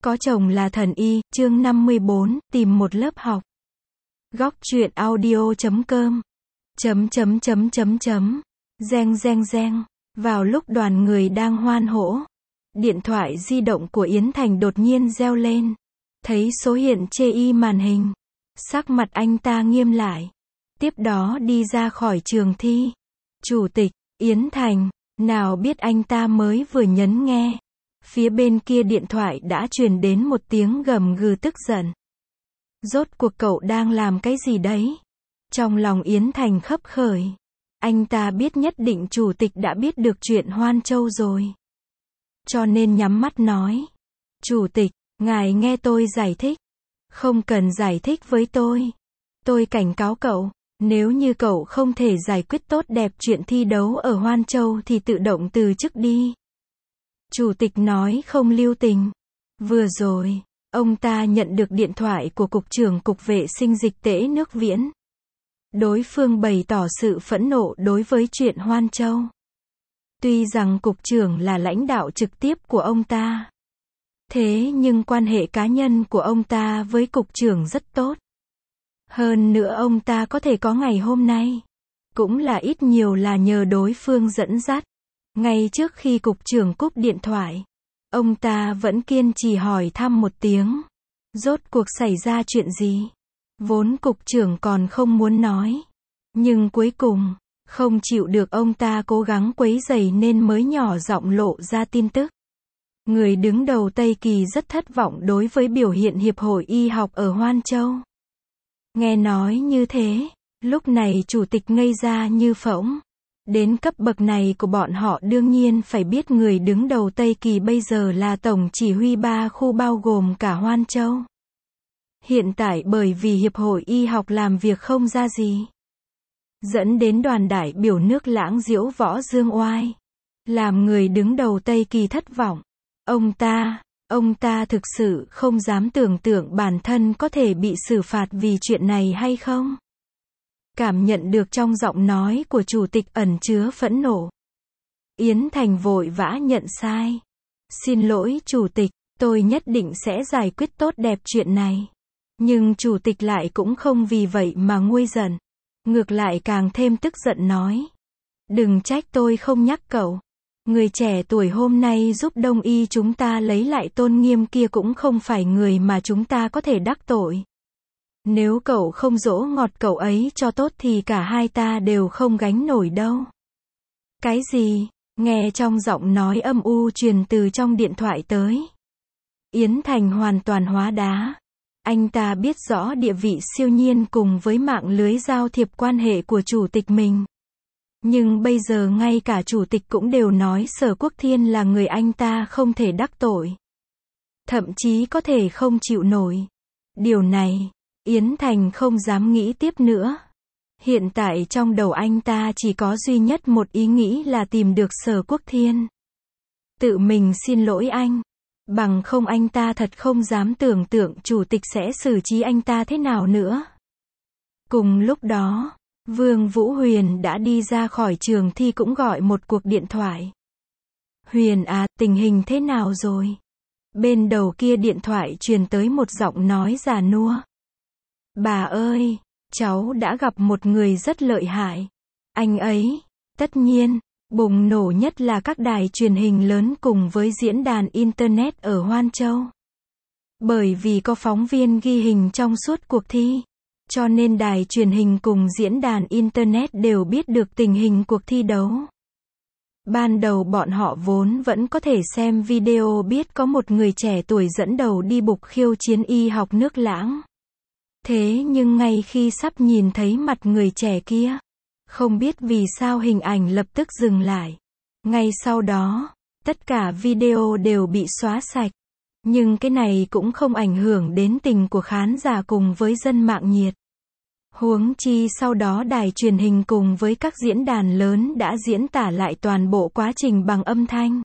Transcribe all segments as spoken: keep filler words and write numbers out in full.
Có chồng là thần y, chương năm mươi bốn, tìm một lớp học. Góc truyện audio chấm com. Chấm chấm chấm chấm chấm. Reng reng reng. Vào lúc đoàn người đang hoan hỗ, điện thoại di động của Yến Thành đột nhiên reo lên. Thấy số hiện chê y màn hình. Sắc mặt anh ta nghiêm lại. Tiếp đó đi ra khỏi trường thi. Chủ tịch, Yến Thành, nào biết anh ta mới vừa nhấn nghe. Phía bên kia điện thoại đã truyền đến một tiếng gầm gừ tức giận. Rốt cuộc cậu đang làm cái gì đấy? Trong lòng Yến Thành khấp khởi. Anh ta biết nhất định chủ tịch đã biết được chuyện Hoan Châu rồi. Cho nên nhắm mắt nói. Chủ tịch, ngài nghe tôi giải thích. Không cần giải thích với tôi. Tôi cảnh cáo cậu, nếu như cậu không thể giải quyết tốt đẹp chuyện thi đấu ở Hoan Châu thì tự động từ chức đi. Chủ tịch nói không lưu tình. Vừa rồi, ông ta nhận được điện thoại của Cục trưởng Cục Vệ sinh Dịch tễ nước Viễn. Đối phương bày tỏ sự phẫn nộ đối với chuyện Hoan Châu. Tuy rằng Cục trưởng là lãnh đạo trực tiếp của ông ta. Thế nhưng quan hệ cá nhân của ông ta với Cục trưởng rất tốt. Hơn nữa ông ta có thể có ngày hôm nay. Cũng là ít nhiều là nhờ đối phương dẫn dắt. Ngay trước khi cục trưởng cúp điện thoại, ông ta vẫn kiên trì hỏi thăm một tiếng. Rốt cuộc xảy ra chuyện gì? Vốn cục trưởng còn không muốn nói. Nhưng cuối cùng, không chịu được ông ta cố gắng quấy rầy nên mới nhỏ giọng lộ ra tin tức. Người đứng đầu Tây Kỳ rất thất vọng đối với biểu hiện Hiệp hội Y học ở Hoan Châu. Nghe nói như thế, lúc này chủ tịch ngây ra như phỗng. Đến cấp bậc này của bọn họ đương nhiên phải biết người đứng đầu Tây Kỳ bây giờ là tổng chỉ huy ba khu bao gồm cả Hoan Châu. Hiện tại bởi vì Hiệp hội Y học làm việc không ra gì, dẫn đến đoàn đại biểu nước Lãng diễu võ dương oai, làm người đứng đầu Tây Kỳ thất vọng. Ông ta, ông ta thực sự không dám tưởng tượng bản thân có thể bị xử phạt vì chuyện này hay không. Cảm nhận được trong giọng nói của chủ tịch ẩn chứa phẫn nộ. Yến Thành vội vã nhận sai. Xin lỗi chủ tịch, tôi nhất định sẽ giải quyết tốt đẹp chuyện này. Nhưng chủ tịch lại cũng không vì vậy mà nguôi giận. Ngược lại càng thêm tức giận nói. Đừng trách tôi không nhắc cậu. Người trẻ tuổi hôm nay giúp Đông Y chúng ta lấy lại tôn nghiêm kia cũng không phải người mà chúng ta có thể đắc tội. Nếu cậu không dỗ ngọt cậu ấy cho tốt thì cả hai ta đều không gánh nổi đâu. Cái gì? Nghe trong giọng nói âm u truyền từ trong điện thoại tới. Yến Thành hoàn toàn hóa đá. Anh ta biết rõ địa vị siêu nhiên cùng với mạng lưới giao thiệp quan hệ của chủ tịch mình. Nhưng bây giờ ngay cả chủ tịch cũng đều nói Sở Quốc Thiên là người anh ta không thể đắc tội. Thậm chí có thể không chịu nổi. Điều này, Yến Thành không dám nghĩ tiếp nữa. Hiện tại trong đầu anh ta chỉ có duy nhất một ý nghĩ là tìm được Sở Quốc Thiên. Tự mình xin lỗi anh. Bằng không anh ta thật không dám tưởng tượng chủ tịch sẽ xử trí anh ta thế nào nữa. Cùng lúc đó, Vương Vũ Huyền đã đi ra khỏi trường thi cũng gọi một cuộc điện thoại. Huyền à, tình hình thế nào rồi? Bên đầu kia điện thoại truyền tới một giọng nói già nua. Bà ơi, cháu đã gặp một người rất lợi hại. Anh ấy, tất nhiên, bùng nổ nhất là các đài truyền hình lớn cùng với diễn đàn Internet ở Hoan Châu. Bởi vì có phóng viên ghi hình trong suốt cuộc thi, cho nên đài truyền hình cùng diễn đàn Internet đều biết được tình hình cuộc thi đấu. Ban đầu bọn họ vốn vẫn có thể xem video biết có một người trẻ tuổi dẫn đầu đi bục khiêu chiến y học nước Lãng. Thế nhưng ngay khi sắp nhìn thấy mặt người trẻ kia, không biết vì sao hình ảnh lập tức dừng lại. Ngay sau đó, tất cả video đều bị xóa sạch. Nhưng cái này cũng không ảnh hưởng đến tình của khán giả cùng với dân mạng nhiệt. Huống chi sau đó đài truyền hình cùng với các diễn đàn lớn đã diễn tả lại toàn bộ quá trình bằng âm thanh.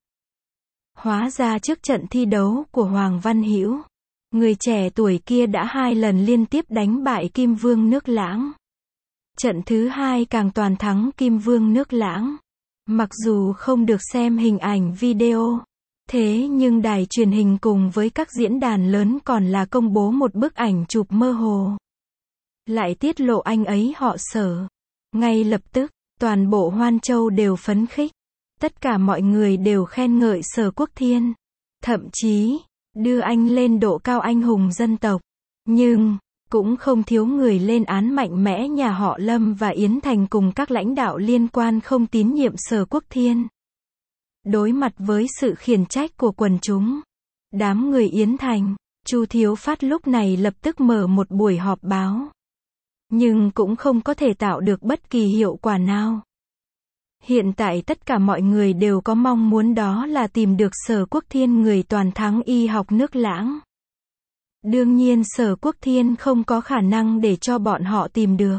Hóa ra trước trận thi đấu của Hoàng Văn Hữu, người trẻ tuổi kia đã hai lần liên tiếp đánh bại Kim Vương nước Lãng. Trận thứ hai càng toàn thắng Kim Vương nước Lãng. Mặc dù không được xem hình ảnh video, Thế nhưng đài truyền hình cùng với các diễn đàn lớn còn là công bố một bức ảnh chụp mơ hồ. Lại tiết lộ anh ấy họ Sở. Ngay lập tức, toàn bộ Hoan Châu đều phấn khích. Tất cả mọi người đều khen ngợi Sở Quốc Thiên. Thậm chí, đưa anh lên độ cao anh hùng dân tộc. Nhưng, cũng không thiếu người lên án mạnh mẽ nhà họ Lâm và Yến Thành cùng các lãnh đạo liên quan không tín nhiệm Sở Quốc Thiên. Đối mặt với sự khiển trách của quần chúng, đám người Yến Thành, Chu Thiếu Phát lúc này lập tức mở một buổi họp báo. Nhưng cũng không có thể tạo được bất kỳ hiệu quả nào. Hiện tại tất cả mọi người đều có mong muốn đó là tìm được Sở Quốc Thiên người toàn thắng y học nước Lãng. Đương nhiên Sở Quốc Thiên không có khả năng để cho bọn họ tìm được.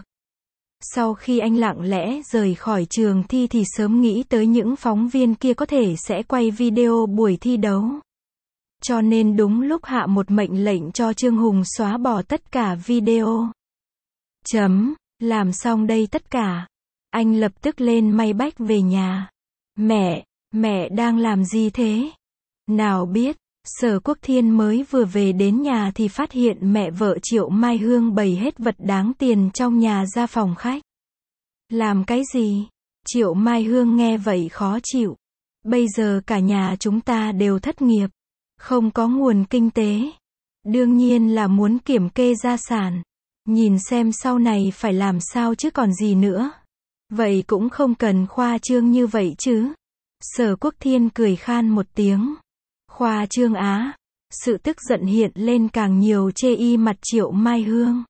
Sau khi anh lặng lẽ rời khỏi trường thi thì sớm nghĩ tới những phóng viên kia có thể sẽ quay video buổi thi đấu. Cho nên đúng lúc hạ một mệnh lệnh cho Trương Hùng xóa bỏ tất cả video. Chấm, làm xong đây tất cả. Anh lập tức lên may bách về nhà. Mẹ, mẹ đang làm gì thế? Nào biết, Sở Quốc Thiên mới vừa về đến nhà thì phát hiện mẹ vợ Triệu Mai Hương bày hết vật đáng tiền trong nhà ra phòng khách. Làm cái gì? Triệu Mai Hương nghe vậy khó chịu. Bây giờ cả nhà chúng ta đều thất nghiệp. Không có nguồn kinh tế. Đương nhiên là muốn kiểm kê gia sản. Nhìn xem sau này phải làm sao chứ còn gì nữa. Vậy cũng không cần khoa trương như vậy chứ. Sở Quốc Thiên cười khan một tiếng. Khoa trương á. Sự tức giận hiện lên càng nhiều chê y mặt Triệu Mai Hương.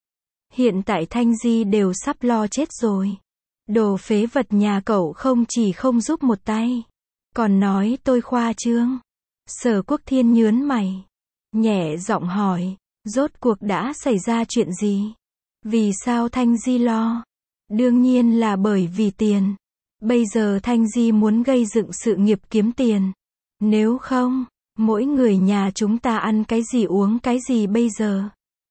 Hiện tại Thanh Di đều sắp lo chết rồi. Đồ phế vật nhà cậu không chỉ không giúp một tay. Còn nói tôi khoa trương. Sở Quốc Thiên nhớn mày. Nhẹ giọng hỏi. Rốt cuộc đã xảy ra chuyện gì? Vì sao Thanh Di lo? Đương nhiên là bởi vì tiền. Bây giờ Thanh Di muốn gây dựng sự nghiệp kiếm tiền. Nếu không, mỗi người nhà chúng ta ăn cái gì uống cái gì bây giờ?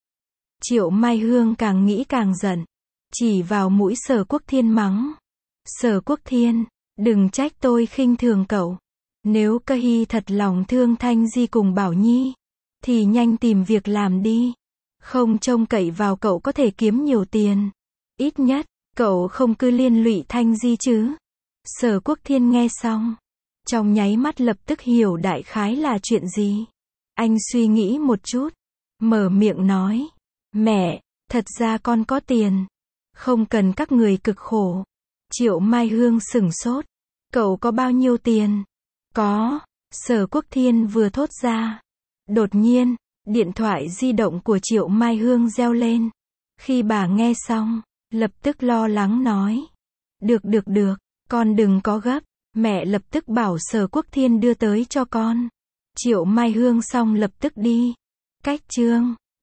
Triệu Mai Hương càng nghĩ càng giận. Chỉ vào mũi Sở Quốc Thiên mắng. Sở Quốc Thiên, đừng trách tôi khinh thường cậu. Nếu Cơ Hy thật lòng thương Thanh Di cùng Bảo Nhi, thì nhanh tìm việc làm đi. Không trông cậy vào cậu có thể kiếm nhiều tiền. Ít nhất, cậu không cứ liên lụy Thanh Di chứ. Sở Quốc Thiên nghe xong. Trong nháy mắt lập tức hiểu đại khái là chuyện gì. Anh suy nghĩ một chút. Mở miệng nói. Mẹ, thật ra con có tiền. Không cần các người cực khổ. Triệu Mai Hương sửng sốt. Cậu có bao nhiêu tiền? Có. Sở Quốc Thiên vừa thốt ra. Đột nhiên, điện thoại di động của Triệu Mai Hương reo lên. Khi bà nghe xong, lập tức lo lắng nói. Được được được, con đừng có gấp. Mẹ lập tức bảo Sở Quốc Thiên đưa tới cho con. Triệu Mai Hương xong lập tức đi. Cách chương